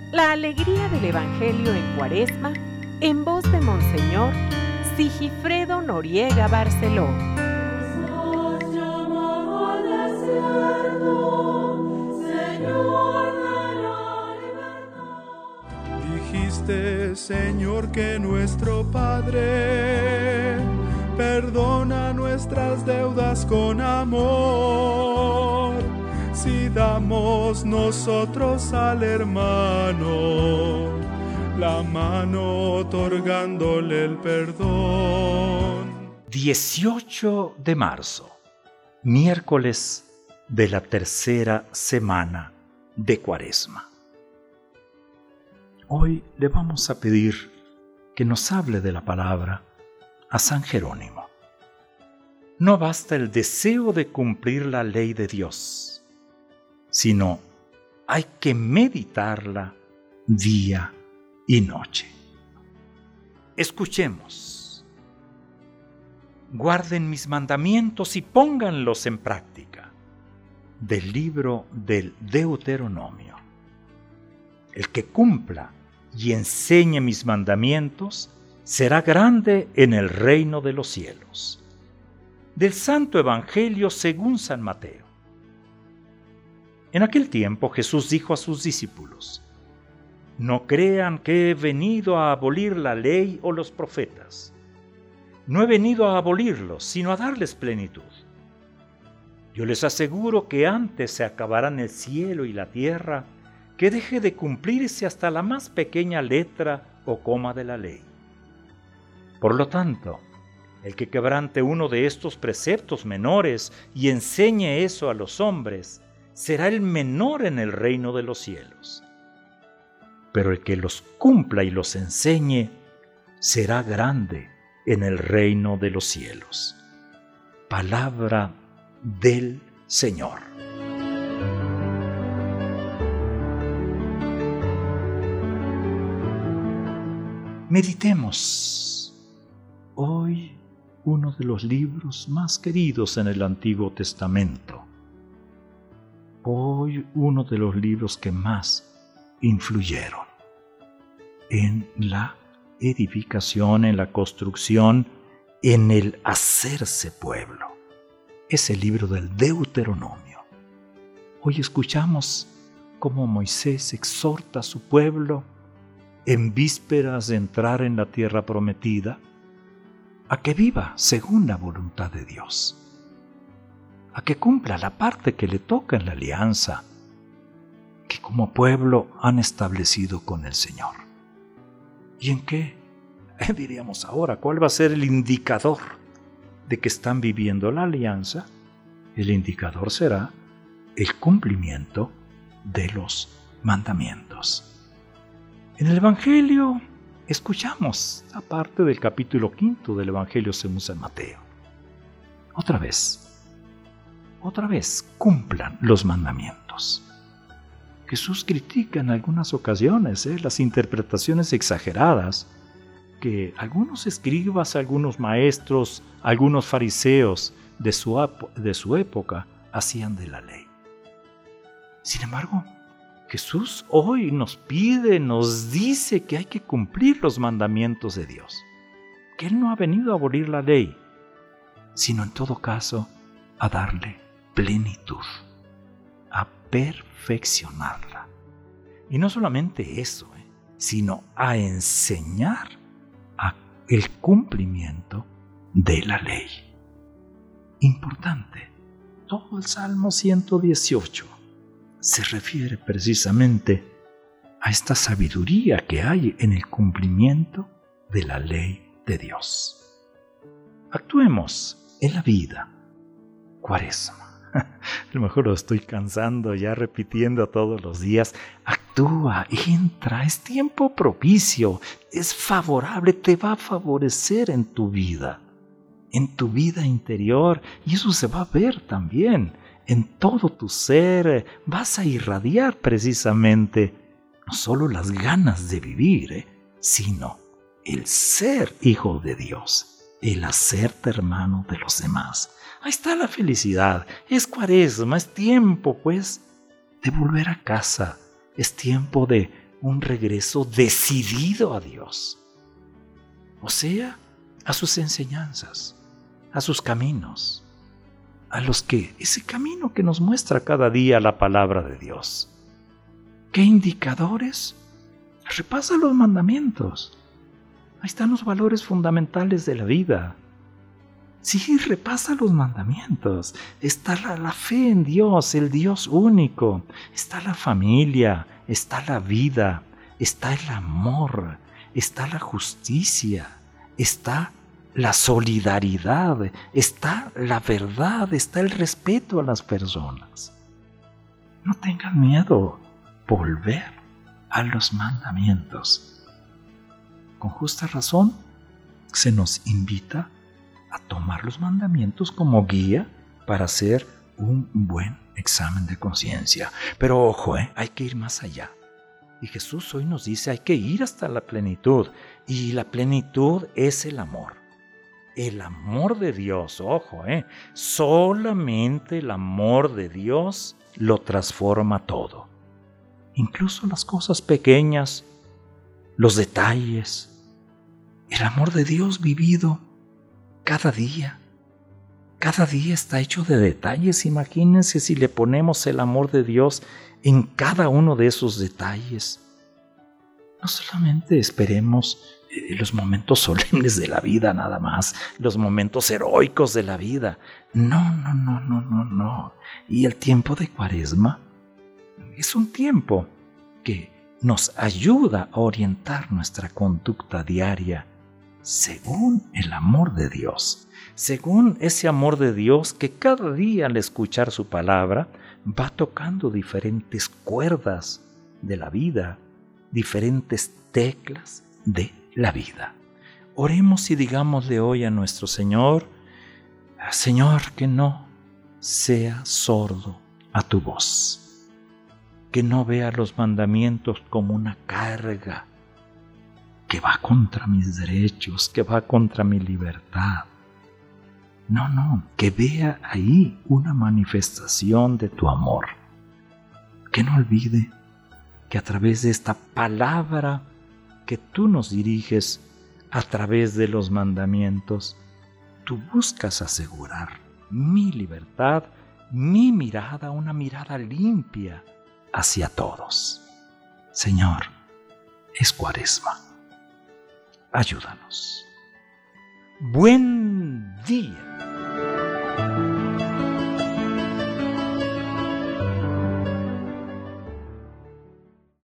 La alegría del Evangelio en Cuaresma, en voz de Monseñor Sigifredo Noriega Barceló. Dijiste, Señor, que nuestro Padre perdona nuestras deudas con amor. Si damos nosotros al hermano la mano otorgándole el perdón. 18 de marzo, miércoles de la tercera semana de Cuaresma. Hoy le vamos a pedir que nos hable de la palabra a San Jerónimo. No basta el deseo de cumplir la ley de Dios, sino hay que meditarla día y noche. Escuchemos. Guarden mis mandamientos y pónganlos en práctica. Del libro del Deuteronomio. El que cumpla y enseñe mis mandamientos será grande en el reino de los cielos. Del Santo Evangelio según San Mateo. En aquel tiempo Jesús dijo a sus discípulos: No crean que he venido a abolir la ley o los profetas. No he venido a abolirlos, sino a darles plenitud. Yo les aseguro que antes se acabarán el cielo y la tierra que deje de cumplirse hasta la más pequeña letra o coma de la ley. Por lo tanto, el que quebrante uno de estos preceptos menores y enseñe eso a los hombres, será el menor en el reino de los cielos. Pero el que los cumpla y los enseñe, será grande en el reino de los cielos. Palabra del Señor. Meditemos hoy uno de los libros más queridos en el Antiguo Testamento. Hoy uno de los libros que más influyeron en la edificación, en la construcción, en el hacerse pueblo. Es el libro del Deuteronomio. Hoy escuchamos cómo Moisés exhorta a su pueblo en vísperas de entrar en la tierra prometida a que viva según la voluntad de Dios, a que cumpla la parte que le toca en la alianza que como pueblo han establecido con el Señor. ¿Y en qué? Diríamos ahora, ¿cuál va a ser el indicador de que están viviendo la alianza? El indicador será el cumplimiento de los mandamientos. En el Evangelio escuchamos la parte del capítulo 5 del Evangelio según San Mateo. Otra vez, cumplan los mandamientos. Jesús critica en algunas ocasiones las interpretaciones exageradas que algunos escribas, algunos maestros, algunos fariseos de su época hacían de la ley. Sin embargo, Jesús hoy nos pide, nos dice que hay que cumplir los mandamientos de Dios, que Él no ha venido a abolir la ley, sino en todo caso a darle plenitud, a perfeccionarla. Y no solamente eso, sino a enseñar el cumplimiento de la ley. Importante, todo el Salmo 118 se refiere precisamente a esta sabiduría que hay en el cumplimiento de la ley de Dios. Actuemos en la vida. Cuaresma. A lo mejor lo estoy cansando ya repitiendo todos los días. Actúa, entra, es tiempo propicio, es favorable, te va a favorecer en tu vida interior, y eso se va a ver también en todo tu ser. Vas a irradiar precisamente no solo las ganas de vivir, sino el ser hijo de Dios, el hacerte hermano de los demás. Ahí está la felicidad. Es Cuaresma, es tiempo, pues, de volver a casa. Es tiempo de un regreso decidido a Dios, o sea, a sus enseñanzas, a sus caminos, ese camino que nos muestra cada día la palabra de Dios. ¿Qué indicadores? Repasa los mandamientos. Ahí están los valores fundamentales de la vida. Sí, repasa los mandamientos. Está la fe en Dios, el Dios único. Está la familia, está la vida, está el amor, está la justicia, está la solidaridad, está la verdad, está el respeto a las personas. No tengan miedo, volver a los mandamientos. Con justa razón, se nos invita a tomar los mandamientos como guía para hacer un buen examen de conciencia. Pero ojo, hay que ir más allá. Y Jesús hoy nos dice, hay que ir hasta la plenitud. Y la plenitud es el amor. El amor de Dios, ojo, solamente el amor de Dios lo transforma todo. Incluso las cosas pequeñas, los detalles. El amor de Dios vivido cada día. Cada día está hecho de detalles. Imagínense si le ponemos el amor de Dios en cada uno de esos detalles. No solamente esperemos los momentos solemnes de la vida nada más, los momentos heroicos de la vida. No. Y el tiempo de Cuaresma es un tiempo que nos ayuda a orientar nuestra conducta diaria según el amor de Dios, según ese amor de Dios que cada día al escuchar su palabra va tocando diferentes cuerdas de la vida, diferentes teclas de la vida. Oremos y digámosle hoy a nuestro Señor, Señor, que no sea sordo a tu voz, que no vea los mandamientos como una carga que va contra mis derechos, que va contra mi libertad. No, que vea ahí una manifestación de tu amor. Que no olvide que a través de esta palabra que tú nos diriges, a través de los mandamientos, tú buscas asegurar mi libertad, mi mirada, una mirada limpia hacia todos. Señor, es Cuaresma. Ayúdanos. Buen día.